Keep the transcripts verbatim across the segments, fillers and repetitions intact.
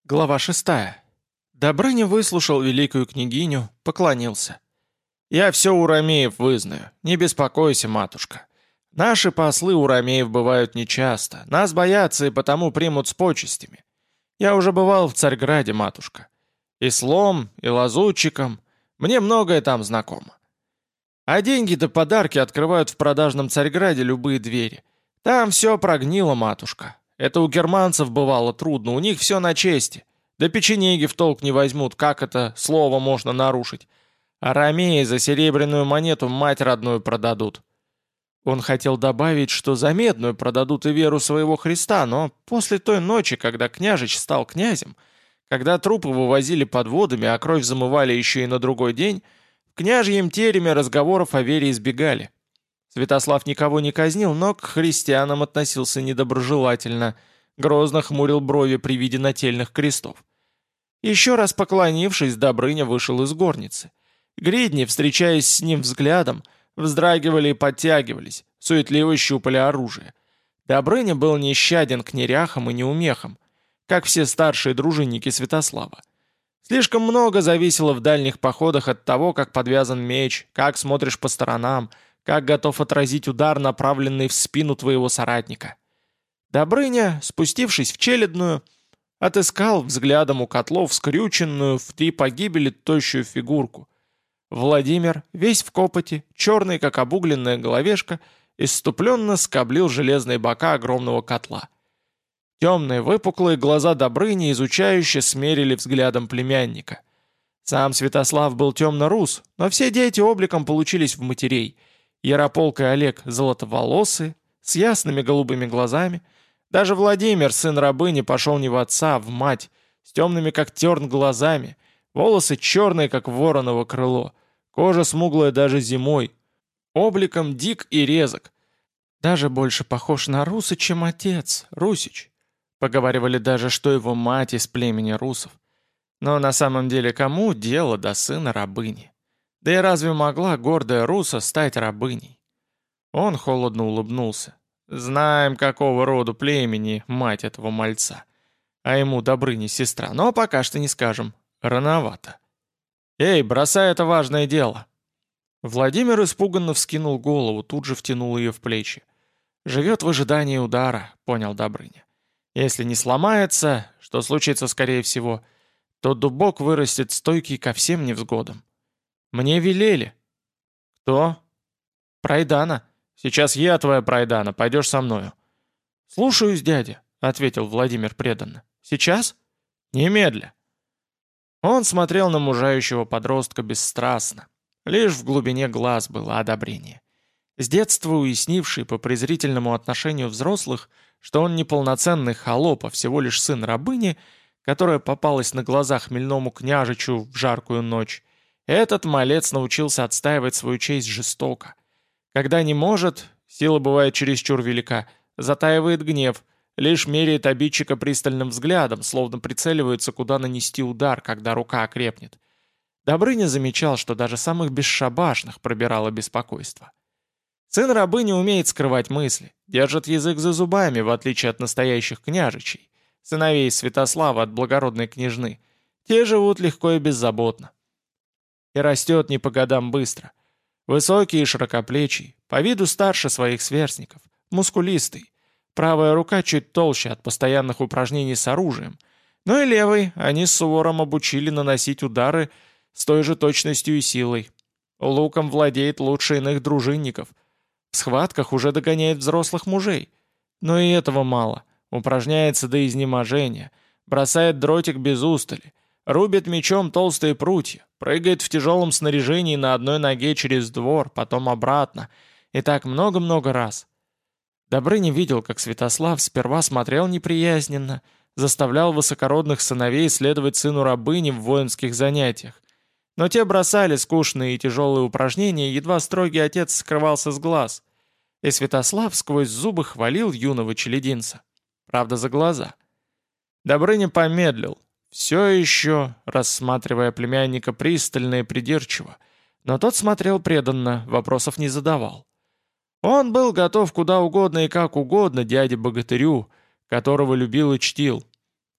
Глава шестая. Добрыня выслушал великую княгиню, поклонился. «Я все у ромеев вызнаю, не беспокойся, матушка. Наши послы у ромеев бывают нечасто, нас боятся и потому примут с почестями. Я уже бывал в Царьграде, матушка. И слом, и лазутчиком, мне многое там знакомо. А деньги да подарки открывают в продажном Царьграде любые двери. Там все прогнило, матушка. Это у германцев бывало трудно, у них все на чести. Да печенеги в толк не возьмут, как это слово можно нарушить. А ромеи за серебряную монету мать родную продадут». Он хотел добавить, что за медную продадут и веру своего Христа, но после той ночи, когда княжич стал князем, когда трупы вывозили под водами, а кровь замывали еще и на другой день, в княжьем тереме разговоров о вере избегали. Святослав никого не казнил, но к христианам относился недоброжелательно, грозно хмурил брови при виде нательных крестов. Еще раз поклонившись, Добрыня вышел из горницы. Гридни, встречаясь с ним взглядом, вздрагивали и подтягивались, суетливо щупали оружие. Добрыня был нещаден к неряхам и неумехам, как все старшие дружинники Святослава. Слишком много зависело в дальних походах от того, как подвязан меч, как смотришь по сторонам, как готов отразить удар, направленный в спину твоего соратника. Добрыня, спустившись в челядную, отыскал взглядом у котлов скрюченную в три погибели тощую фигурку. Владимир, весь в копоти, черный, как обугленная головешка, исступленно скоблил железные бока огромного котла. Темные выпуклые глаза Добрыни изучающе смерили взглядом племянника. Сам Святослав был темно-рус, но все дети обликом получились в матерей. Ярополк и Олег золотоволосые, с ясными голубыми глазами. Даже Владимир, сын рабыни, пошел не в отца, а в мать, с темными, как терн, глазами, волосы черные, как вороново крыло, кожа смуглая даже зимой, обликом дик и резок. Даже больше похож на руса, чем отец, Русич. Поговаривали даже, что его мать из племени русов. Но на самом деле кому дело до сына рабыни? Да и разве могла гордая руса стать рабыней? Он холодно улыбнулся. Знаем, какого роду племени мать этого мальца. А ему Добрыня сестра, но пока что не скажем. Рановато. «Эй, бросай это важное дело!» Владимир испуганно вскинул голову, тут же втянул ее в плечи. «Живет в ожидании удара», — понял Добрыня. «Если не сломается, что случится скорее всего, то дубок вырастет стойкий ко всем невзгодам. Мне велели». «Кто?» «Прайдана. Сейчас я твоя Прайдана, пойдешь со мною». «Слушаюсь, дядя», — ответил Владимир преданно. «Сейчас?» «Немедля». Он смотрел на мужающего подростка бесстрастно. Лишь в глубине глаз было одобрение. С детства уяснивший по презрительному отношению взрослых, что он не полноценный холоп, а всего лишь сын рабыни, которая попалась на глаза хмельному княжичу в жаркую ночь, этот малец научился отстаивать свою честь жестоко. Когда не может, сила бывает чересчур велика, затаивает гнев, лишь меряет обидчика пристальным взглядом, словно прицеливается, куда нанести удар, когда рука окрепнет. Добрыня замечал, что даже самых бесшабашных пробирало беспокойство. Сын рабыни умеет скрывать мысли, держит язык за зубами, в отличие от настоящих княжичей, сыновей Святослава от благородной княжны. Те живут легко и беззаботно. И растет не по годам быстро. Высокий и широкоплечий, по виду старше своих сверстников, мускулистый. Правая рука чуть толще от постоянных упражнений с оружием, но и левой они с Сувором обучили наносить удары с той же точностью и силой. Луком владеет лучше иных дружинников. В схватках уже догоняет взрослых мужей. Но и этого мало. Упражняется до изнеможения, бросает дротик без устали, рубит мечом толстые прутья, прыгает в тяжелом снаряжении на одной ноге через двор, потом обратно. И так много-много раз. Добрыня видел, как Святослав сперва смотрел неприязненно, заставлял высокородных сыновей следовать сыну рабыни в воинских занятиях. Но те бросали скучные и тяжелые упражнения, едва строгий отец скрывался с глаз. И Святослав сквозь зубы хвалил юного челядинца. Правда, за глаза. Добрыня помедлил, все еще рассматривая племянника пристально и придирчиво, но тот смотрел преданно, вопросов не задавал. Он был готов куда угодно и как угодно дяде-богатырю, которого любил и чтил.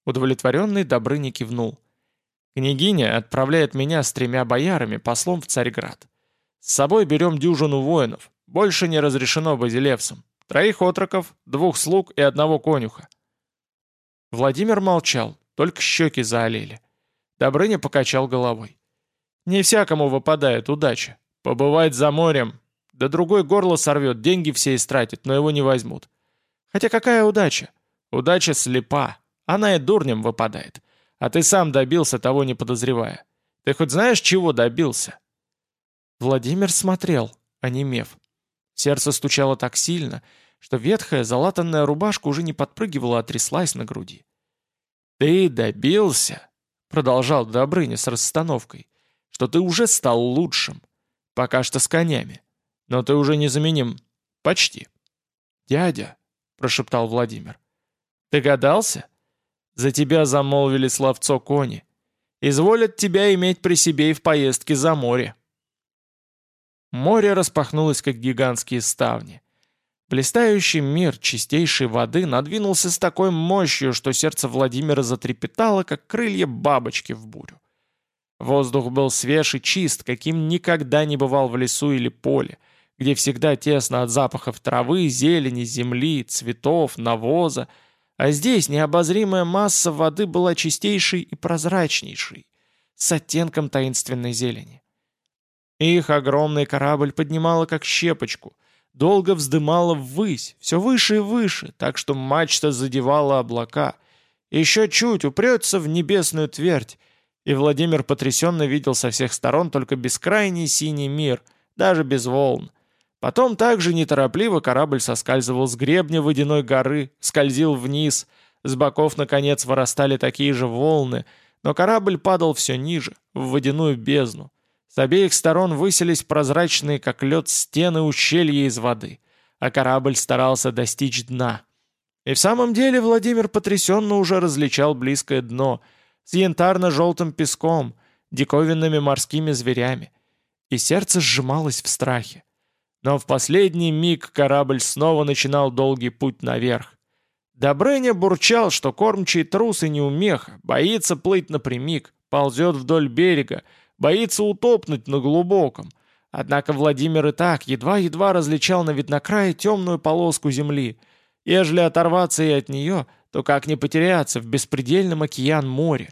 Удовлетворенный Добрыня кивнул. «Княгиня отправляет меня с тремя боярами послом в Царьград. С собой берем дюжину воинов, больше не разрешено базилевсам. Троих отроков, двух слуг и одного конюха». Владимир молчал, только щеки заолели. Добрыня покачал головой. «Не всякому выпадает удача. Побывать за морем. Да другой горло сорвет, деньги все истратит, но его не возьмут. Хотя какая удача? Удача слепа. Она и дурнем выпадает. А ты сам добился, того не подозревая. Ты хоть знаешь, чего добился?» Владимир смотрел, онемев. Сердце стучало так сильно, что ветхая залатанная рубашка уже не подпрыгивала, а тряслась на груди. «Ты добился», — продолжал Добрыня с расстановкой, «что ты уже стал лучшим. Пока что с конями. Но ты уже незаменим. Почти». «Дядя», — прошептал Владимир, — «догадался? За тебя замолвили словцо кони. Изволят тебя иметь при себе и в поездке за море». Море распахнулось, как гигантские ставни. Блистающий мир чистейшей воды надвинулся с такой мощью, что сердце Владимира затрепетало, как крылья бабочки в бурю. Воздух был свеж и чист, каким никогда не бывал в лесу или поле, где всегда тесно от запахов травы, зелени, земли, цветов, навоза, а здесь необозримая масса воды была чистейшей и прозрачнейшей, с оттенком таинственной зелени. Их огромный корабль поднимала как щепочку, долго вздымала ввысь, все выше и выше, так что мачта задевала облака. Еще чуть упрется в небесную твердь, и Владимир потрясенно видел со всех сторон только бескрайний синий мир, даже без волн. Потом также неторопливо корабль соскальзывал с гребня водяной горы, скользил вниз, с боков, наконец, вырастали такие же волны, но корабль падал все ниже, в водяную бездну. С обеих сторон высились прозрачные, как лед, стены ущелья из воды, а корабль старался достичь дна. И в самом деле Владимир потрясенно уже различал близкое дно с янтарно-желтым песком, диковинными морскими зверями, и сердце сжималось в страхе. Но в последний миг корабль снова начинал долгий путь наверх. Добрыня бурчал, что кормчий трус и неумеха, боится плыть напрямик, ползет вдоль берега, боится утопнуть на глубоком. Однако Владимир и так едва-едва различал на виднокрае темную полоску земли. Ежели оторваться и от нее, то как не потеряться в беспредельном океан моря?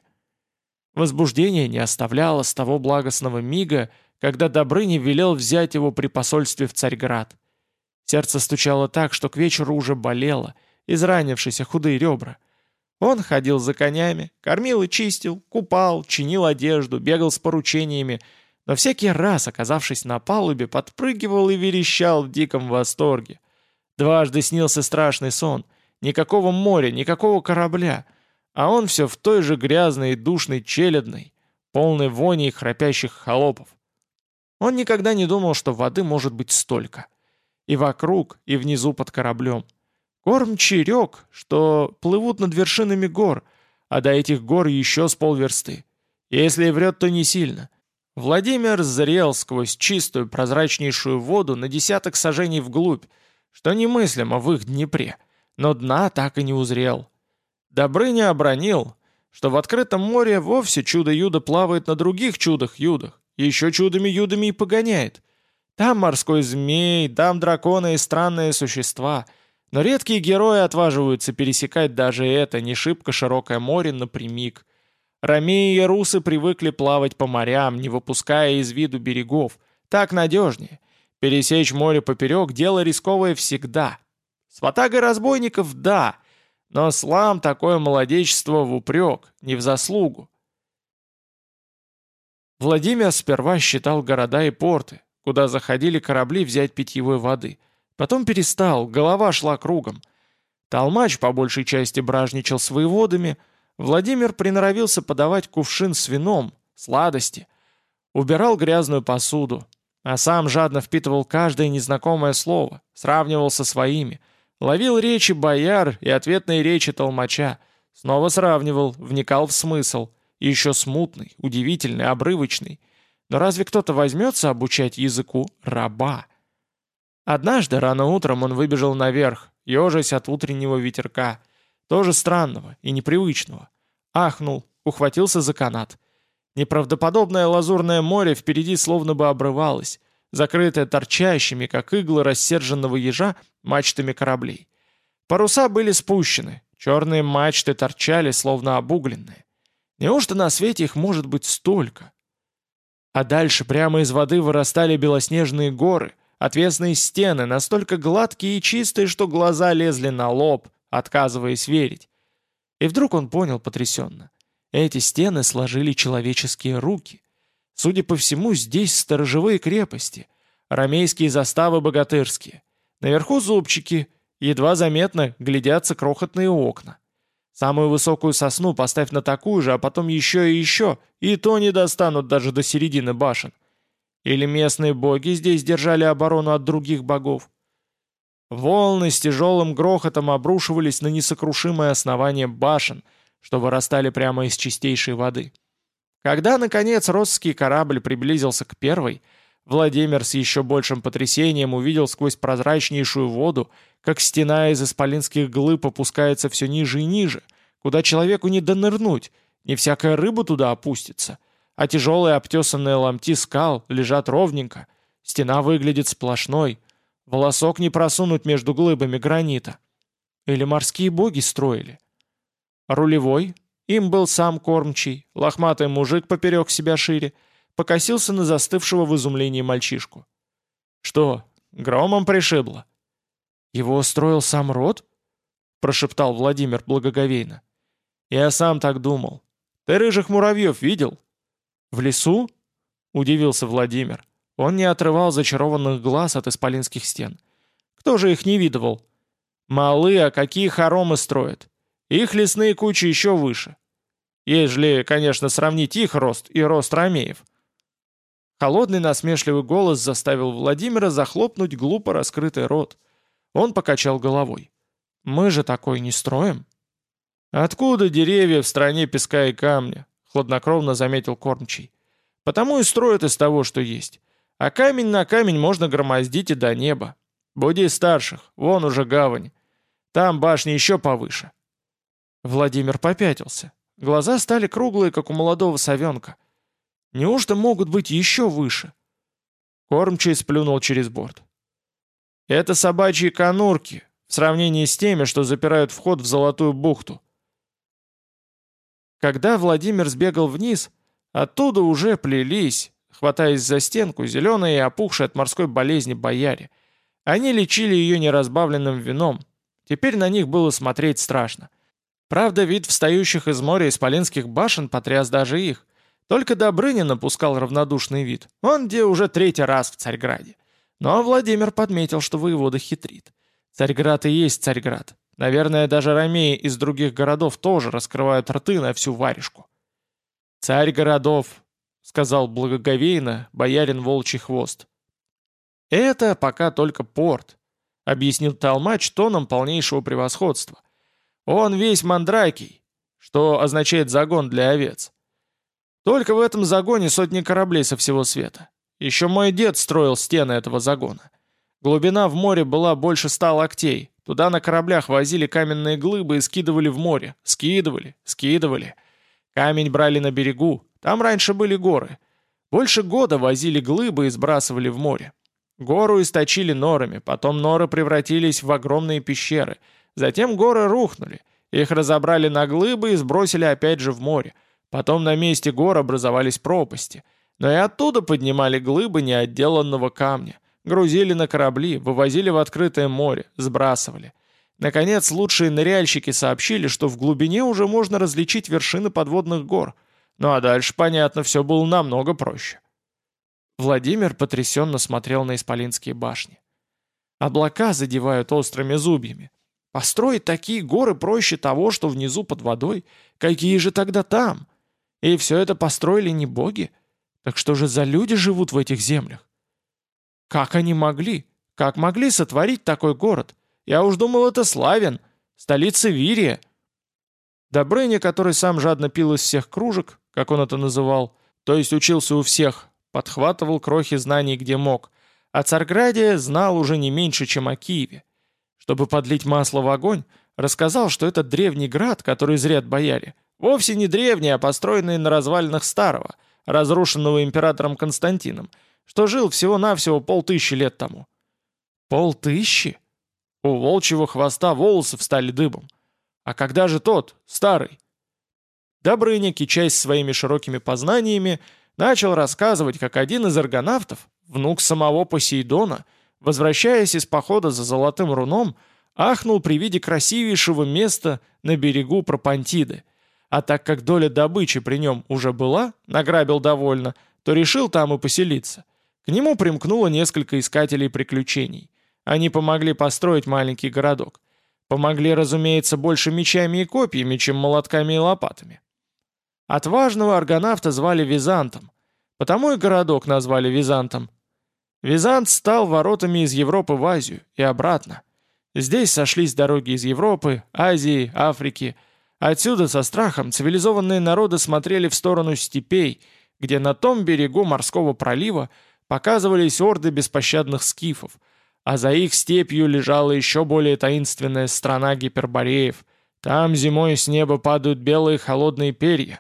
Возбуждение не оставляло с того благостного мига, когда Добрыня велел взять его при посольстве в Царьград. Сердце стучало так, что к вечеру уже болело, изранившиеся худые ребра. Он ходил за конями, кормил и чистил, купал, чинил одежду, бегал с поручениями, но всякий раз, оказавшись на палубе, подпрыгивал и верещал в диком восторге. Дважды снился страшный сон. Никакого моря, никакого корабля, а он все в той же грязной и душной челядной, полной вони и храпящих холопов. Он никогда не думал, что воды может быть столько. И вокруг, и внизу под кораблем. Кормчий рек, что плывут над вершинами гор, а до этих гор еще с полверсты. Если и врет, то не сильно. Владимир зрел сквозь чистую прозрачнейшую воду на десяток сажений вглубь, что немыслимо в их Днепре, но дна так и не узрел. Добрыня обронил, что в открытом море вовсе чудо-юдо плавает на других чудах-юдах, еще чудами-юдами и погоняет. Там морской змей, там драконы и странные существа, но редкие герои отваживаются пересекать даже это не шибко широкое море напрямик. Ромеи и русы привыкли плавать по морям, не выпуская из виду берегов. Так надежнее. Пересечь море поперек — дело рисковое всегда. С ватагой разбойников — да, но слам такое молодечество в упрек, не в заслугу. Владимир сперва считал города и порты, куда заходили корабли взять питьевой воды. Потом перестал, голова шла кругом. Толмач по большей части бражничал с воеводами, Владимир приноровился подавать кувшин с вином, сладости, убирал грязную посуду, а сам жадно впитывал каждое незнакомое слово, сравнивал со своими, ловил речи бояр и ответные речи толмача, снова сравнивал, вникал в смысл, еще смутный, удивительный, обрывочный. Но разве кто-то возьмется обучать языку раба? Однажды рано утром он выбежал наверх, ежась от утреннего ветерка, тоже странного и непривычного. Ахнул, ухватился за канат. Неправдоподобное лазурное море впереди словно бы обрывалось, закрытое торчащими, как иглы рассерженного ежа, мачтами кораблей. Паруса были спущены, черные мачты торчали, словно обугленные. Неужто на свете их может быть столько? А дальше прямо из воды вырастали белоснежные горы, отвесные стены, настолько гладкие и чистые, что глаза лезли на лоб, отказываясь верить. И вдруг он понял потрясенно. Эти стены сложили человеческие руки. Судя по всему, здесь сторожевые крепости, ромейские заставы богатырские. Наверху зубчики, едва заметно глядятся крохотные окна. Самую высокую сосну поставь на такую же, а потом еще и еще, и то не достанут даже до середины башен. Или местные боги здесь держали оборону от других богов? Волны с тяжелым грохотом обрушивались на несокрушимое основание башен, что вырастали прямо из чистейшей воды. Когда, наконец, росский корабль приблизился к первой, Владимир с еще большим потрясением увидел сквозь прозрачнейшую воду, как стена из исполинских глыб опускается все ниже и ниже, куда человеку не донырнуть, не всякая рыба туда опустится, а тяжелые обтесанные ломти скал лежат ровненько, стена выглядит сплошной, волосок не просунуть между глыбами гранита. Или морские боги строили. Рулевой, им был сам кормчий, лохматый мужик поперек себя шире, покосился на застывшего в изумлении мальчишку. «Что, громом пришибло?» «Его строил сам род?» — прошептал Владимир благоговейно. «Я сам так думал. Ты рыжих муравьев видел?» «В лесу?» — удивился Владимир. Он не отрывал зачарованных глаз от исполинских стен. «Кто же их не видывал?» «Малы, а какие хоромы строят? Их лесные кучи еще выше. Ежели, конечно, сравнить их рост и рост ромеев». Холодный насмешливый голос заставил Владимира захлопнуть глупо раскрытый рот. Он покачал головой. «Мы же такой не строим». «Откуда деревья в стране песка и камня?» — хладнокровно заметил кормчий. «Потому и строят из того, что есть. А камень на камень можно громоздить и до неба. Буди старших, вон уже гавань. Там башни еще повыше». Владимир попятился. Глаза стали круглые, как у молодого совенка. Неужто могут быть еще выше? Кормчий сплюнул через борт. «Это собачьи конурки, в сравнении с теми, что запирают вход в Золотую бухту». Когда Владимир сбегал вниз, оттуда уже плелись, хватаясь за стенку, зеленые и опухшие от морской болезни бояре. Они лечили ее неразбавленным вином. Теперь на них было смотреть страшно. Правда, вид встающих из моря исполинских башен потряс даже их. Только Добрынин напускал равнодушный вид. Он где уже третий раз в Царьграде. Но Владимир подметил, что воевода хитрит. Царьград и есть Царьград. Наверное, даже ромеи из других городов тоже раскрывают рты на всю варежку. «Царь городов», — сказал благоговейно боярин Волчий Хвост. «Это пока только порт», — объяснил толмач тоном полнейшего превосходства. «Он весь мандракий, что означает загон для овец. Только в этом загоне сотни кораблей со всего света. Еще мой дед строил стены этого загона. Глубина в море была больше ста локтей. Туда на кораблях возили каменные глыбы и скидывали в море. Скидывали, скидывали. Камень брали на берегу. Там раньше были горы. Больше года возили глыбы и сбрасывали в море. Гору источили норами, потом норы превратились в огромные пещеры. Затем горы рухнули. Их разобрали на глыбы и сбросили опять же в море. Потом на месте гор образовались пропасти. Но и оттуда поднимали глыбы неотделанного камня. Грузили на корабли, вывозили в открытое море, сбрасывали. Наконец, лучшие ныряльщики сообщили, что в глубине уже можно различить вершины подводных гор. Ну а дальше, понятно, все было намного проще. Владимир потрясенно смотрел на исполинские башни. Облака задевают острыми зубьями. Построить такие горы проще того, что внизу под водой. Какие же тогда там? И все это построили не боги? Так что же за люди живут в этих землях? Как они могли? Как могли сотворить такой город? Я уж думал, это Славян, столица Вирия. Добрыня, который сам жадно пил из всех кружек, как он это называл, то есть учился у всех, подхватывал крохи знаний где мог, о Царьграде знал уже не меньше, чем о Киеве. Чтобы подлить масло в огонь, рассказал, что этот древний град, который зрят бояре, вовсе не древний, а построенный на развалинах старого, разрушенного императором Константином, что жил всего-навсего полтысячи лет тому. Полтыщи? У волчьего хвоста волосы встали дыбом. А когда же тот, старый? Добрыня, кичась своими широкими познаниями, начал рассказывать, как один из аргонавтов, внук самого Посейдона, возвращаясь из похода за Золотым Руном, ахнул при виде красивейшего места на берегу Пропантиды, а так как доля добычи при нем уже была, награбил довольно, то решил там и поселиться. К нему примкнуло несколько искателей приключений. Они помогли построить маленький городок. Помогли, разумеется, больше мечами и копьями, чем молотками и лопатами. Отважного аргонавта звали Византом, потому и городок назвали Византом. Визант стал воротами из Европы в Азию и обратно. Здесь сошлись дороги из Европы, Азии, Африки. Отсюда со страхом цивилизованные народы смотрели в сторону степей, где на том берегу морского пролива показывались орды беспощадных скифов, а за их степью лежала еще более таинственная страна гипербореев. Там зимой с неба падают белые холодные перья.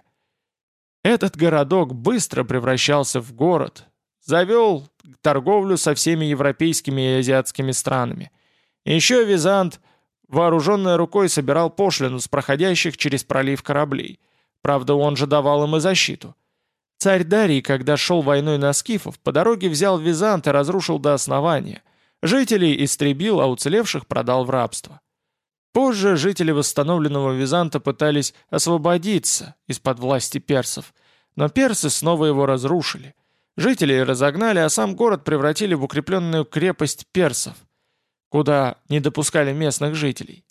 Этот городок быстро превращался в город, завел торговлю со всеми европейскими и азиатскими странами. Еще Визант, вооруженной рукой, собирал пошлину с проходящих через пролив кораблей. Правда, он же давал им и защиту. Царь Дарий, когда шел войной на скифов, по дороге взял Визант и разрушил до основания. Жителей истребил, а уцелевших продал в рабство. Позже жители восстановленного Византа пытались освободиться из-под власти персов, но персы снова его разрушили. Жителей разогнали, а сам город превратили в укрепленную крепость персов, куда не допускали местных жителей.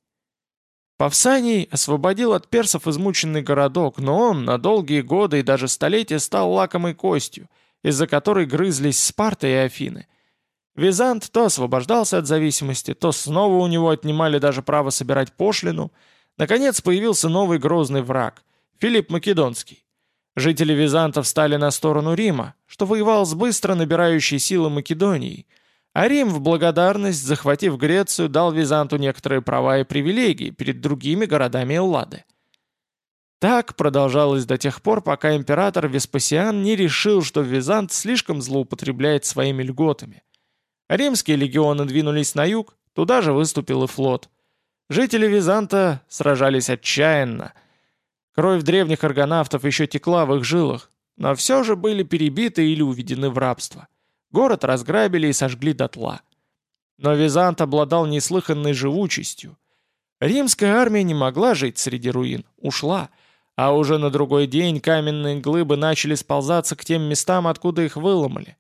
Павсаний освободил от персов измученный городок, но он на долгие годы и даже столетия стал лакомой костью, из-за которой грызлись Спарта и Афины. Визант то освобождался от зависимости, то снова у него отнимали даже право собирать пошлину. Наконец появился новый грозный враг – Филипп Македонский. Жители Византа встали на сторону Рима, что воевал с быстро набирающей силы Македонией, а Рим в благодарность, захватив Грецию, дал Византу некоторые права и привилегии перед другими городами Эллады. Так продолжалось до тех пор, пока император Веспасиан не решил, что Визант слишком злоупотребляет своими льготами. Римские легионы двинулись на юг, туда же выступил и флот. Жители Византа сражались отчаянно. Кровь древних аргонавтов еще текла в их жилах, но все же были перебиты или уведены в рабство. Город разграбили и сожгли дотла. Но Визант обладал неслыханной живучестью. Римская армия не могла жить среди руин, ушла, а уже на другой день каменные глыбы начали сползаться к тем местам, откуда их выломали.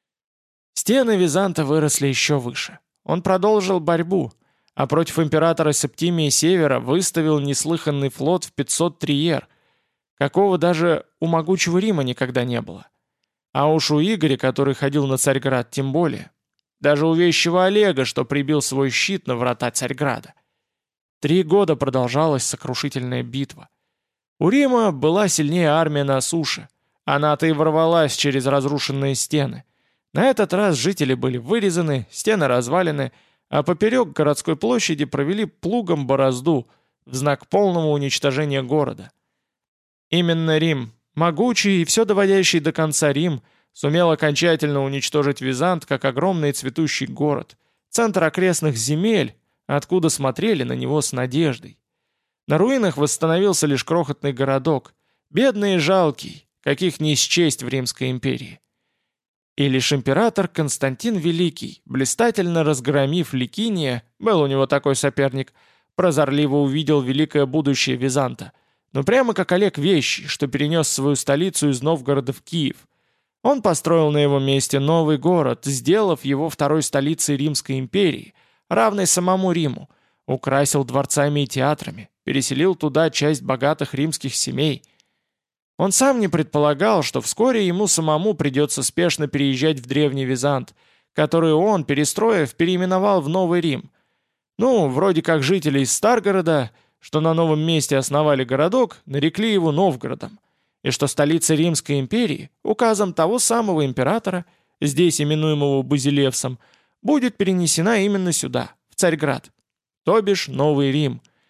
Стены Византа выросли еще выше. Он продолжил борьбу, а против императора Септимия Севера выставил неслыханный флот в пятьсот триер, какого даже у могучего Рима никогда не было. А уж у Игоря, который ходил на Царьград, тем более. Даже у вещего Олега, что прибил свой щит на врата Царьграда. Три года продолжалась сокрушительная битва. У Рима была сильнее армия на суше. Она-то и ворвалась через разрушенные стены. На этот раз жители были вырезаны, стены развалены, а поперек городской площади провели плугом борозду в знак полного уничтожения города. Именно Рим, могучий и все доводящий до конца Рим, сумел окончательно уничтожить Визант как огромный цветущий город, центр окрестных земель, откуда смотрели на него с надеждой. На руинах восстановился лишь крохотный городок, бедный и жалкий, каких не счесть в Римской империи. И лишь император Константин Великий, блистательно разгромив Ликиния, был у него такой соперник, прозорливо увидел великое будущее Византа, но прямо как Олег Вещий, что перенес свою столицу из Новгорода в Киев. Он построил на его месте новый город, сделав его второй столицей Римской империи, равной самому Риму, украсил дворцами и театрами, переселил туда часть богатых римских семей. Он сам не предполагал, что вскоре ему самому придется спешно переезжать в Древний Визант, который он, перестроив, переименовал в Новый Рим. Ну, вроде как жители из Старгорода, что на новом месте основали городок, нарекли его Новгородом, и что столица Римской империи, указом того самого императора, здесь именуемого Базилевсом, будет перенесена именно сюда, в Царьград, то бишь Новый Рим.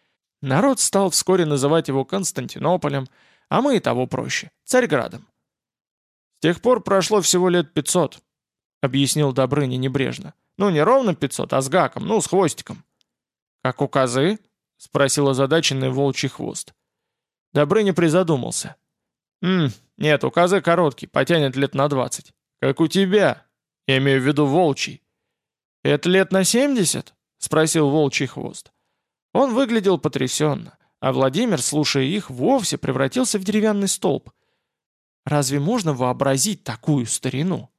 Народ стал вскоре называть его Константинополем, а мы и того проще, Царьградом. «С тех пор прошло всего лет пятьсот», — объяснил Добрыня небрежно. «Ну, не ровно пятьсот, а с гаком, ну, с хвостиком». «Как у козы?» — спросил озадаченный волчий хвост. Добрыня призадумался. «Ммм, нет, у козы короткий, потянет лет на двадцать. Как у тебя. Я имею в виду волчий». «Это лет на семьдесят?» — спросил волчий хвост. Он выглядел потрясенно, а Владимир, слушая их, вовсе превратился в деревянный столб. Разве можно вообразить такую старину?